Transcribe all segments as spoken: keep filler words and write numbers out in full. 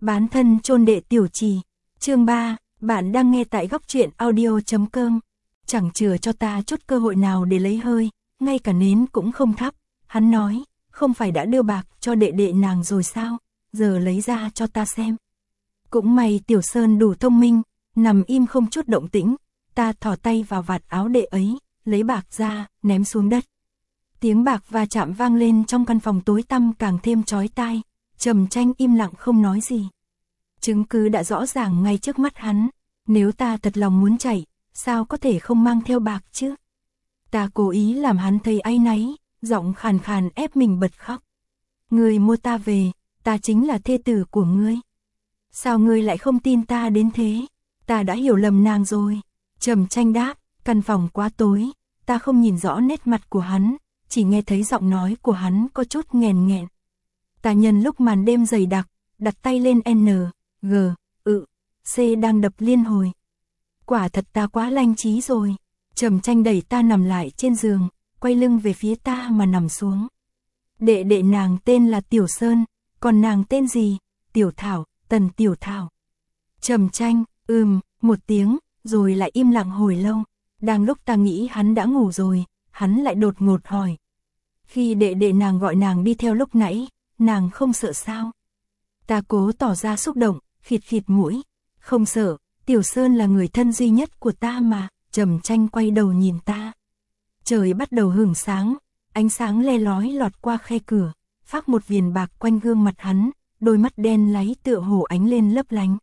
Bán thân chôn đệ tiểu trì. Chương ba, bạn đang nghe tại góc truyện audio chấm com. Chẳng chừa cho ta chút cơ hội nào để lấy hơi, ngay cả nến cũng không thắp. Hắn nói, không phải đã đưa bạc cho đệ đệ nàng rồi sao, giờ lấy ra cho ta xem. Cũng may Tiểu Sơn đủ thông minh, nằm im không chút động tĩnh. Ta thò tay vào vạt áo đệ ấy, lấy bạc ra, ném xuống đất. Tiếng bạc va chạm vang lên trong căn phòng tối tăm càng thêm chói tai. Trầm Tranh im lặng không nói gì. Chứng cứ đã rõ ràng ngay trước mắt hắn. Nếu ta thật lòng muốn chạy, sao có thể không mang theo bạc chứ? Ta cố ý làm hắn thấy áy náy, giọng khàn khàn ép mình bật khóc. Ngươi mua ta về, ta chính là thê tử của ngươi. Sao ngươi lại không tin ta đến thế? Ta đã hiểu lầm nàng rồi. Trầm Tranh đáp, căn phòng quá tối, ta không nhìn rõ nét mặt của hắn, chỉ nghe thấy giọng nói của hắn có chút nghèn nghẹn. Ta nhân lúc màn đêm dày đặc, đặt tay lên N, G, ự, C đang đập liên hồi. Quả thật ta quá lanh trí rồi. Trầm Tranh đẩy ta nằm lại trên giường, quay lưng về phía ta mà nằm xuống. Đệ đệ nàng tên là Tiểu Sơn, còn nàng tên gì? Tiểu Thảo, Tần Tiểu Thảo. Trầm Tranh, ừm, một tiếng, rồi lại im lặng hồi lâu. Đang lúc ta nghĩ hắn đã ngủ rồi, hắn lại đột ngột hỏi. Khi đệ đệ nàng gọi nàng đi theo lúc nãy, nàng không sợ sao? Ta cố tỏ ra xúc động, khịt khịt mũi. Không sợ, Tiểu Sơn là người thân duy nhất của ta mà. Trầm Tranh quay đầu nhìn ta. Trời bắt đầu hửng sáng, ánh sáng le lói lọt qua khe cửa, phác một viền bạc quanh gương mặt hắn, đôi mắt đen láy tựa hồ ánh lên lấp lánh.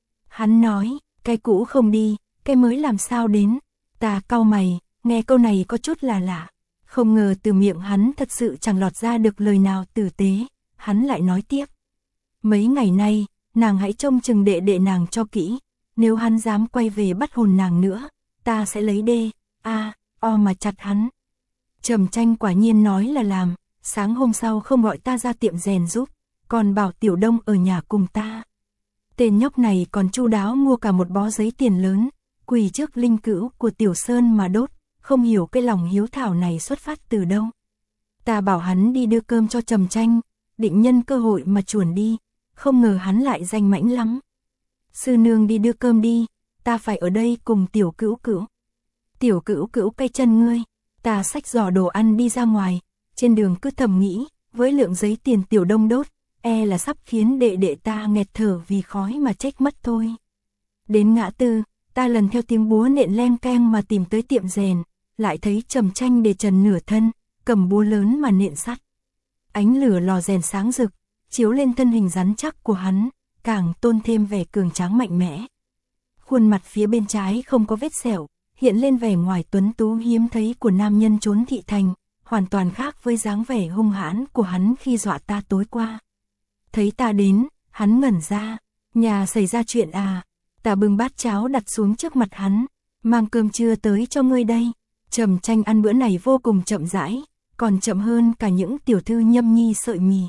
Hắn nói, cái cũ không đi, cái mới làm sao đến? Ta cau mày, nghe câu này có chút là lạ. Không ngờ từ miệng hắn thật sự chẳng lọt ra được lời nào tử tế. Hắn lại nói tiếp. Mấy ngày nay, nàng hãy trông chừng đệ đệ nàng cho kỹ. Nếu hắn dám quay về bắt hồn nàng nữa, ta sẽ lấy đê, a, o mà chặt hắn. Trầm Tranh quả nhiên nói là làm. Sáng hôm sau không gọi ta ra tiệm rèn giúp, còn bảo Tiểu Đông ở nhà cùng ta. Tên nhóc này còn chu đáo mua cả một bó giấy tiền lớn, quỳ trước linh cữu của Tiểu Sơn mà đốt. Không hiểu cái lòng hiếu thảo này xuất phát từ đâu. Ta bảo hắn đi đưa cơm cho Trầm Tranh, định nhân cơ hội mà chuồn đi, không ngờ hắn lại danh mãnh lắm. Sư nương đi đưa cơm đi, ta phải ở đây cùng Tiểu Cữu Cữu. Tiểu Cữu Cữu cay chân ngươi. Ta xách giỏ đồ ăn đi ra ngoài, trên đường cứ thầm nghĩ, với lượng giấy tiền Tiểu Đông đốt, e là sắp khiến đệ đệ ta nghẹt thở vì khói mà chết mất thôi. Đến ngã tư, ta lần theo tiếng búa nện leng keng mà tìm tới tiệm rèn, lại thấy Trầm Tranh để trần nửa thân, cầm búa lớn mà nện sắt. Ánh lửa lò rèn sáng rực, chiếu lên thân hình rắn chắc của hắn, càng tôn thêm vẻ cường tráng mạnh mẽ. Khuôn mặt phía bên trái không có vết sẹo, hiện lên vẻ ngoài tuấn tú hiếm thấy của nam nhân trốn thị thành, hoàn toàn khác với dáng vẻ hung hãn của hắn khi dọa ta tối qua. Thấy ta đến, hắn ngẩn ra, nhà xảy ra chuyện à? Ta bưng bát cháo đặt xuống trước mặt hắn, mang cơm trưa tới cho ngươi đây. Trầm Tranh ăn bữa này vô cùng chậm rãi, còn chậm hơn cả những tiểu thư nhâm nhi sợi mì.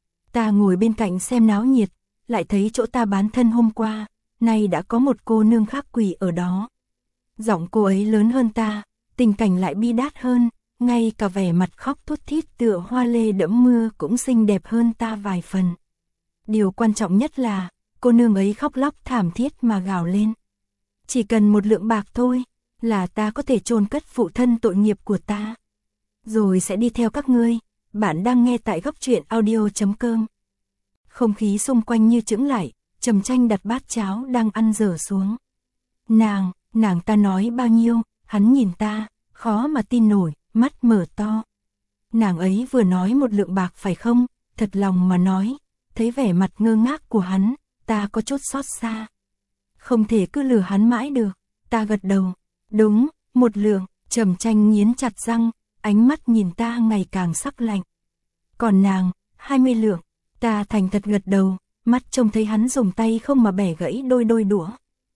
Ta ngồi bên cạnh xem náo nhiệt, lại thấy chỗ ta bán thân hôm qua, nay đã có một cô nương khác quỳ ở đó. Giọng cô ấy lớn hơn ta, tình cảnh lại bi đát hơn, ngay cả vẻ mặt khóc thút thít tựa hoa lê đẫm mưa cũng xinh đẹp hơn ta vài phần. Điều quan trọng nhất là, cô nương ấy khóc lóc thảm thiết mà gào lên. Chỉ cần một lượng bạc thôi, là ta có thể chôn cất phụ thân tội nghiệp của ta. Rồi sẽ đi theo các ngươi. Bạn đang nghe tại góc truyện audio chấm com. Không khí xung quanh như chững lại, Trầm Tranh đặt bát cháo đang ăn dở xuống. Nàng, nàng ta nói bao nhiêu? Hắn nhìn ta, khó mà tin nổi, mắt mở to. Nàng ấy vừa nói một lượng bạc phải không? Thật lòng mà nói, thấy vẻ mặt ngơ ngác của hắn, ta có chút xót xa. Không thể cứ lừa hắn mãi được. Ta gật đầu. Đúng, một lượng. Trầm Tranh nghiến chặt răng, ánh mắt nhìn ta ngày càng sắc lạnh. Còn nàng, hai mươi lượng. Ta thành thật gật đầu, mắt trông thấy hắn dùng tay không mà bẻ gãy đôi đôi đũa.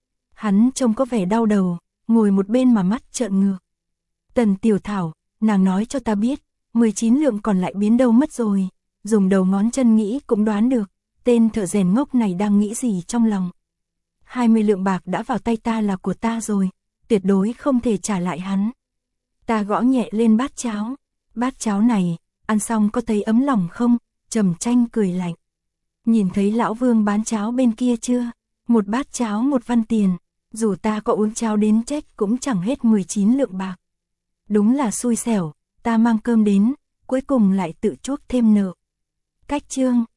Hắn trông có vẻ đau đầu, ngồi một bên mà mắt trợn ngược. Tần Tiểu Thảo, nàng nói cho ta biết, mười chín lượng còn lại biến đâu mất rồi. Dùng đầu ngón chân nghĩ cũng đoán được, tên thợ rèn ngốc này đang nghĩ gì trong lòng. hai mươi lượng bạc đã vào tay ta là của ta rồi, tuyệt đối không thể trả lại hắn. Ta gõ nhẹ lên bát cháo. Bát cháo này, ăn xong có thấy ấm lòng không? Trầm Tranh cười lạnh. Nhìn thấy lão Vương bán cháo bên kia chưa? Một bát cháo một văn tiền, dù ta có uống cháo đến chết cũng chẳng hết mười chín lượng bạc. Đúng là xui xẻo, ta mang cơm đến, cuối cùng lại tự chuốc thêm nợ. Cách chương